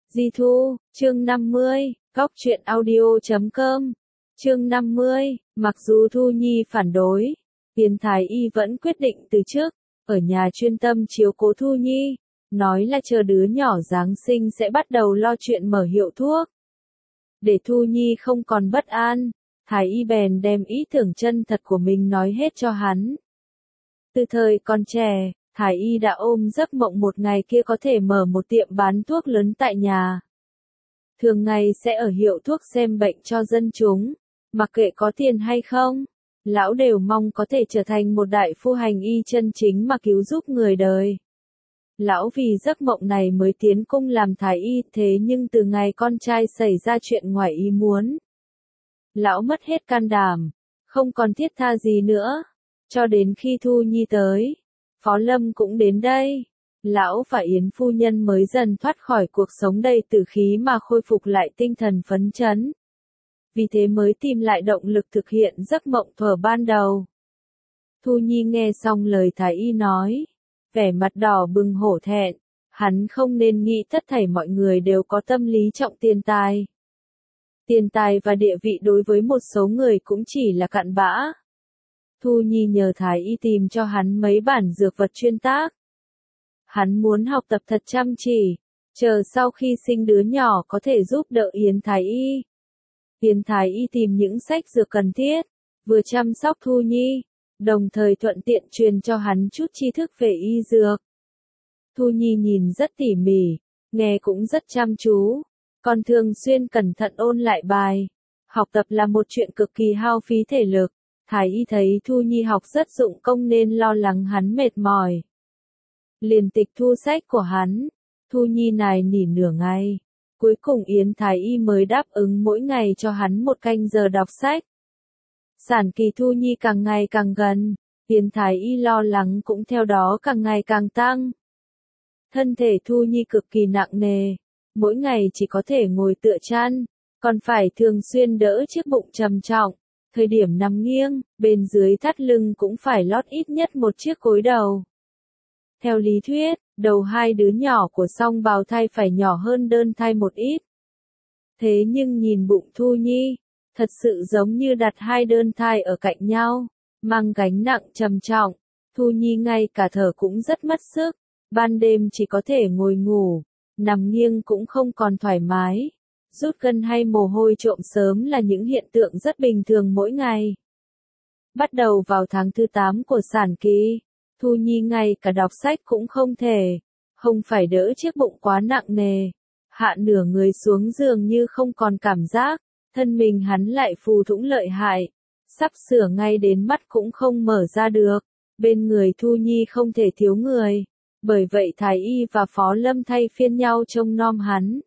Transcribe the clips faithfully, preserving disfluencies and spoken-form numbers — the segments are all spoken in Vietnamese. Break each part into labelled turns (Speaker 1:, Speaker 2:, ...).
Speaker 1: Di Thu, chương năm mươi, góc truyện audio chấm com. Chương năm mươi, mặc dù Thu Nhi phản đối, Tiền Thái Y vẫn quyết định từ trước, ở nhà chuyên tâm chiếu cố Thu Nhi, nói là chờ đứa nhỏ Giáng sinh sẽ bắt đầu lo chuyện mở hiệu thuốc. Để Thu Nhi không còn bất an, Thái Y bèn đem ý tưởng chân thật của mình nói hết cho hắn. Từ thời còn trẻ, Thái Y đã ôm giấc mộng một ngày kia có thể mở một tiệm bán thuốc lớn tại nhà. Thường ngày sẽ ở hiệu thuốc xem bệnh cho dân chúng, mặc kệ có tiền hay không, lão đều mong có thể trở thành một đại phu hành y chân chính mà cứu giúp người đời. Lão vì giấc mộng này mới tiến cung làm Thái Y, thế nhưng từ ngày con trai xảy ra chuyện ngoài ý muốn, lão mất hết can đảm, không còn thiết tha gì nữa, cho đến khi Thu Nhi tới. Phó Lâm cũng đến đây. Lão và Yến phu nhân mới dần thoát khỏi cuộc sống đầy tử khí mà khôi phục lại tinh thần phấn chấn. Vì thế mới tìm lại động lực thực hiện giấc mộng thuở ban đầu. Thu Nhi nghe xong lời Thái Y nói, vẻ mặt đỏ bừng hổ thẹn, hắn không nên nghĩ tất thảy mọi người đều có tâm lý trọng tiền tài. Tiền tài và địa vị đối với một số người cũng chỉ là cặn bã. Thu Nhi nhờ Thái Y tìm cho hắn mấy bản dược vật chuyên tác. Hắn muốn học tập thật chăm chỉ, chờ sau khi sinh đứa nhỏ có thể giúp đỡ Yến Thái Y. Yến Thái Y tìm những sách dược cần thiết, vừa chăm sóc Thu Nhi, đồng thời thuận tiện truyền cho hắn chút tri thức về y dược. Thu Nhi nhìn rất tỉ mỉ, nghe cũng rất chăm chú, còn thường xuyên cẩn thận ôn lại bài. Học tập là một chuyện cực kỳ hao phí thể lực. Thái Y thấy Thu Nhi học rất dụng công nên lo lắng hắn mệt mỏi. Liền tịch thu sách của hắn, Thu Nhi nài nỉ nửa ngày. Cuối cùng Yến Thái Y mới đáp ứng mỗi ngày cho hắn một canh giờ đọc sách. Sản kỳ Thu Nhi càng ngày càng gần, Yến Thái Y lo lắng cũng theo đó càng ngày càng tăng. Thân thể Thu Nhi cực kỳ nặng nề, mỗi ngày chỉ có thể ngồi tựa chăn, còn phải thường xuyên đỡ chiếc bụng trầm trọng. Thời điểm nằm nghiêng, bên dưới thắt lưng cũng phải lót ít nhất một chiếc gối đầu. Theo lý thuyết, đầu hai đứa nhỏ của song bào thai phải nhỏ hơn đơn thai một ít. Thế nhưng nhìn bụng Thu Nhi, thật sự giống như đặt hai đơn thai ở cạnh nhau, mang gánh nặng trầm trọng. Thu Nhi ngay cả thở cũng rất mất sức, ban đêm chỉ có thể ngồi ngủ, nằm nghiêng cũng không còn thoải mái. Rút cân hay mồ hôi trộm sớm là những hiện tượng rất bình thường mỗi ngày. Bắt đầu vào tháng thứ tám của sản kỳ, Thu Nhi ngay cả đọc sách cũng không thể, không phải đỡ chiếc bụng quá nặng nề. Hạ nửa người xuống giường như không còn cảm giác, thân mình hắn lại phù thủng lợi hại, sắp sửa ngay đến mắt cũng không mở ra được. Bên người Thu Nhi không thể thiếu người, bởi vậy Thái Y và Phó Lâm thay phiên nhau trông nom hắn.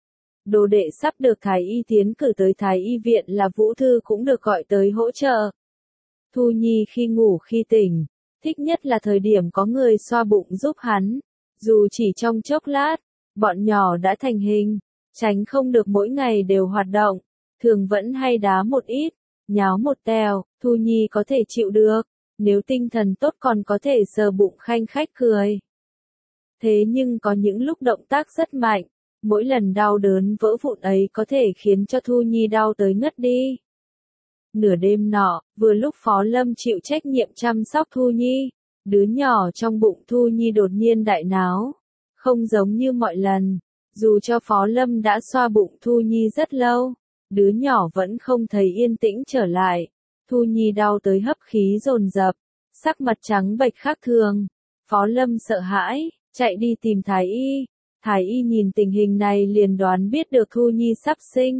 Speaker 1: Đồ đệ sắp được Thái Y tiến cử tới Thái Y viện là Vũ Thư cũng được gọi tới hỗ trợ. Thu Nhi khi ngủ khi tỉnh, thích nhất là thời điểm có người xoa bụng giúp hắn. Dù chỉ trong chốc lát, bọn nhỏ đã thành hình, tránh không được mỗi ngày đều hoạt động, thường vẫn hay đá một ít, nháo một tèo, Thu Nhi có thể chịu được, nếu tinh thần tốt còn có thể sờ bụng khanh khách cười. Thế nhưng có những lúc động tác rất mạnh. Mỗi lần đau đớn vỡ vụn ấy có thể khiến cho Thu Nhi đau tới ngất đi. Nửa đêm nọ, vừa lúc Phó Lâm chịu trách nhiệm chăm sóc Thu Nhi, đứa nhỏ trong bụng Thu Nhi đột nhiên đại náo. Không giống như mọi lần, dù cho Phó Lâm đã xoa bụng Thu Nhi rất lâu, đứa nhỏ vẫn không thấy yên tĩnh trở lại. Thu Nhi đau tới hấp khí dồn dập, sắc mặt trắng bệch khác thường. Phó Lâm sợ hãi, chạy đi tìm Thái Y. Thái Y nhìn tình hình này liền đoán biết được Thu Nhi sắp sinh.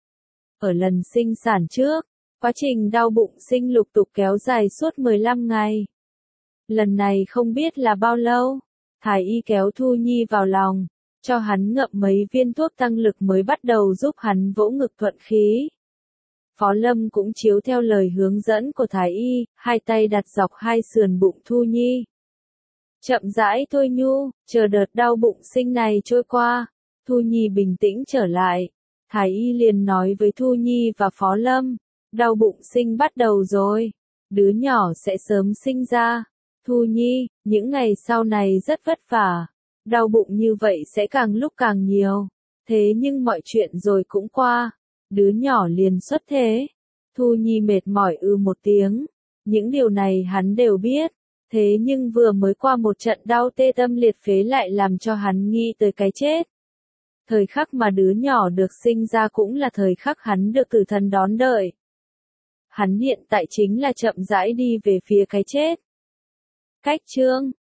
Speaker 1: Ở lần sinh sản trước, quá trình đau bụng sinh lục tục kéo dài suốt mười lăm ngày. Lần này không biết là bao lâu, Thái Y kéo Thu Nhi vào lòng, cho hắn ngậm mấy viên thuốc tăng lực mới bắt đầu giúp hắn vỗ ngực thuận khí. Phó Lâm cũng chiếu theo lời hướng dẫn của Thái Y, hai tay đặt dọc hai sườn bụng Thu Nhi. Chậm rãi thôi nhu, chờ đợt đau bụng sinh này trôi qua. Thu Nhi bình tĩnh trở lại. Thái Y liền nói với Thu Nhi và Phó Lâm, đau bụng sinh bắt đầu rồi. Đứa nhỏ sẽ sớm sinh ra. Thu Nhi, những ngày sau này rất vất vả. Đau bụng như vậy sẽ càng lúc càng nhiều. Thế nhưng mọi chuyện rồi cũng qua, đứa nhỏ liền xuất thế. Thu Nhi mệt mỏi ư một tiếng, những điều này hắn đều biết, thế nhưng vừa mới qua một trận đau tê tâm liệt phế lại làm cho hắn nghĩ tới cái chết. Thời khắc mà đứa nhỏ được sinh ra cũng là thời khắc hắn được tử thần đón đợi. Hắn hiện tại chính là chậm rãi đi về phía cái chết. Cách chương